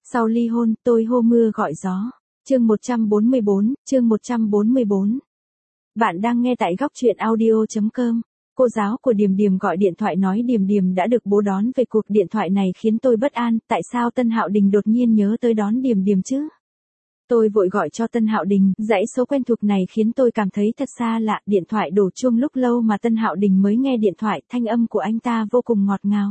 Sau ly hôn, tôi hô mưa gọi gió. Chương 144. Bạn đang nghe tại góc truyện audio.com. Cô giáo của Điềm Điềm gọi điện thoại nói Điềm Điềm đã được bố đón về. Cuộc điện thoại này khiến tôi bất an, tại sao Tân Hạo Đình đột nhiên nhớ tới đón Điềm Điềm chứ? Tôi vội gọi cho Tân Hạo Đình, dãy số quen thuộc này khiến tôi cảm thấy thật xa lạ, điện thoại đổ chuông lúc lâu mà Tân Hạo Đình mới nghe điện thoại, thanh âm của anh ta vô cùng ngọt ngào.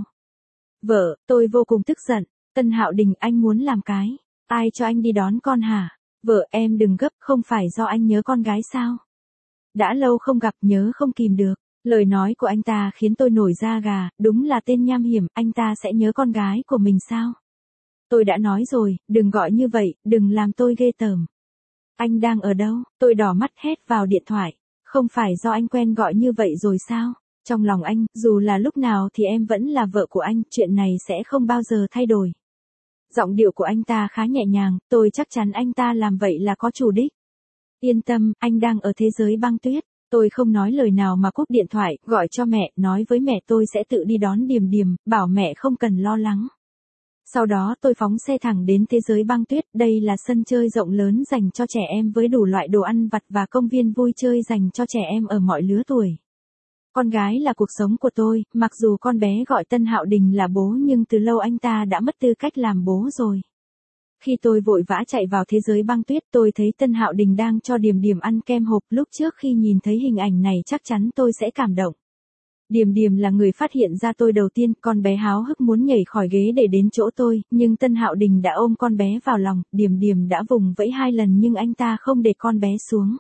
Vợ, tôi vô cùng tức giận. Tân Hạo Đình, anh muốn làm cái? Ai cho anh đi đón con hả? Vợ, em đừng gấp, không phải do anh nhớ con gái sao? Đã lâu không gặp, nhớ không kìm được. Lời nói của anh ta khiến tôi nổi da gà, đúng là tên nham hiểm, anh ta sẽ nhớ con gái của mình sao? Tôi đã nói rồi, đừng gọi như vậy, đừng làm tôi ghê tởm. Anh đang ở đâu? Tôi đỏ mắt hét vào điện thoại. Không phải do anh quen gọi như vậy rồi sao? Trong lòng anh, dù là lúc nào thì em vẫn là vợ của anh, chuyện này sẽ không bao giờ thay đổi. Giọng điệu của anh ta khá nhẹ nhàng, tôi chắc chắn anh ta làm vậy là có chủ đích. Yên tâm, anh đang ở thế giới băng tuyết. Tôi không nói lời nào mà cúp điện thoại, gọi cho mẹ, nói với mẹ tôi sẽ tự đi đón Điềm Điềm, bảo mẹ không cần lo lắng. Sau đó tôi phóng xe thẳng đến thế giới băng tuyết, đây là sân chơi rộng lớn dành cho trẻ em với đủ loại đồ ăn vặt và công viên vui chơi dành cho trẻ em ở mọi lứa tuổi. Con gái là cuộc sống của tôi, mặc dù con bé gọi Tân Hạo Đình là bố nhưng từ lâu anh ta đã mất tư cách làm bố rồi. Khi tôi vội vã chạy vào thế giới băng tuyết, tôi thấy Tân Hạo Đình đang cho Điềm Điềm ăn kem hộp, lúc trước khi nhìn thấy hình ảnh này chắc chắn tôi sẽ cảm động. Điềm Điềm là người phát hiện ra tôi đầu tiên, con bé háo hức muốn nhảy khỏi ghế để đến chỗ tôi, nhưng Tân Hạo Đình đã ôm con bé vào lòng, Điềm Điềm đã vùng vẫy 2 lần nhưng anh ta không để con bé xuống.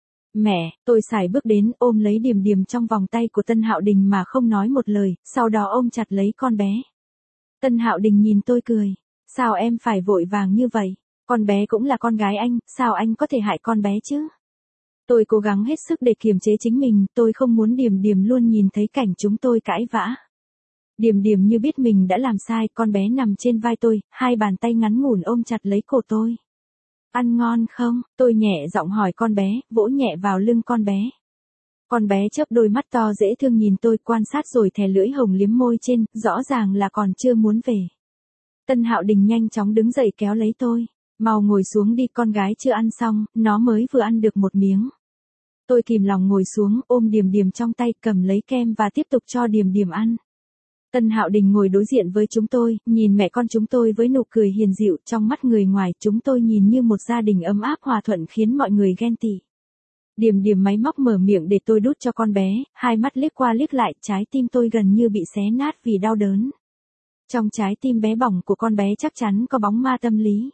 Mẹ, tôi sải bước đến, ôm lấy Điềm Điềm trong vòng tay của Tân Hạo Đình mà không nói một lời, sau đó ôm chặt lấy con bé. Tân Hạo Đình nhìn tôi cười. Sao em phải vội vàng như vậy? Con bé cũng là con gái anh, sao anh có thể hại con bé chứ? Tôi cố gắng hết sức để kiềm chế chính mình, tôi không muốn Điềm Điềm luôn nhìn thấy cảnh chúng tôi cãi vã. Điềm Điềm như biết mình đã làm sai, con bé nằm trên vai tôi, 2 bàn tay ngắn ngủn ôm chặt lấy cổ tôi. Ăn ngon không? Tôi nhẹ giọng hỏi con bé, vỗ nhẹ vào lưng con bé. Con bé chớp đôi mắt to dễ thương nhìn tôi, quan sát rồi thè lưỡi hồng liếm môi trên, rõ ràng là còn chưa muốn về. Tân Hạo Đình nhanh chóng đứng dậy kéo lấy tôi. Mau ngồi xuống đi, con gái chưa ăn xong, nó mới vừa ăn được một miếng. Tôi kìm lòng ngồi xuống, ôm Điềm Điềm trong tay, cầm lấy kem và tiếp tục cho Điềm Điềm ăn. Tân Hạo Đình ngồi đối diện với chúng tôi, nhìn mẹ con chúng tôi với nụ cười hiền dịu, trong mắt người ngoài chúng tôi nhìn như một gia đình ấm áp hòa thuận khiến mọi người ghen tị. Điềm Điềm máy móc mở miệng để tôi đút cho con bé, 2 mắt liếc qua liếc lại, trái tim tôi gần như bị xé nát vì đau đớn. Trong trái tim bé bỏng của con bé chắc chắn có bóng ma tâm lý.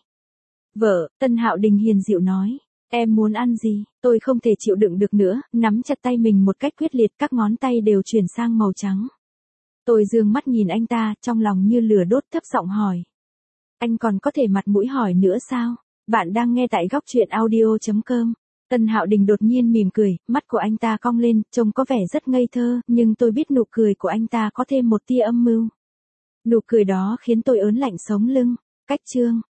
Vợ, Tân Hạo Đình hiền dịu nói, em muốn ăn gì? Tôi không thể chịu đựng được nữa, nắm chặt tay mình một cách quyết liệt, các ngón tay đều chuyển sang màu trắng. Tôi dương mắt nhìn anh ta, trong lòng như lửa đốt, thấp giọng hỏi. Anh còn có thể mặt mũi hỏi nữa sao? Bạn đang nghe tại góc truyện audio.com. Tân Hạo Đình đột nhiên mỉm cười, mắt của anh ta cong lên, trông có vẻ rất ngây thơ, nhưng tôi biết nụ cười của anh ta có thêm một tia âm mưu. Nụ cười đó khiến tôi ớn lạnh sống lưng. Cách chương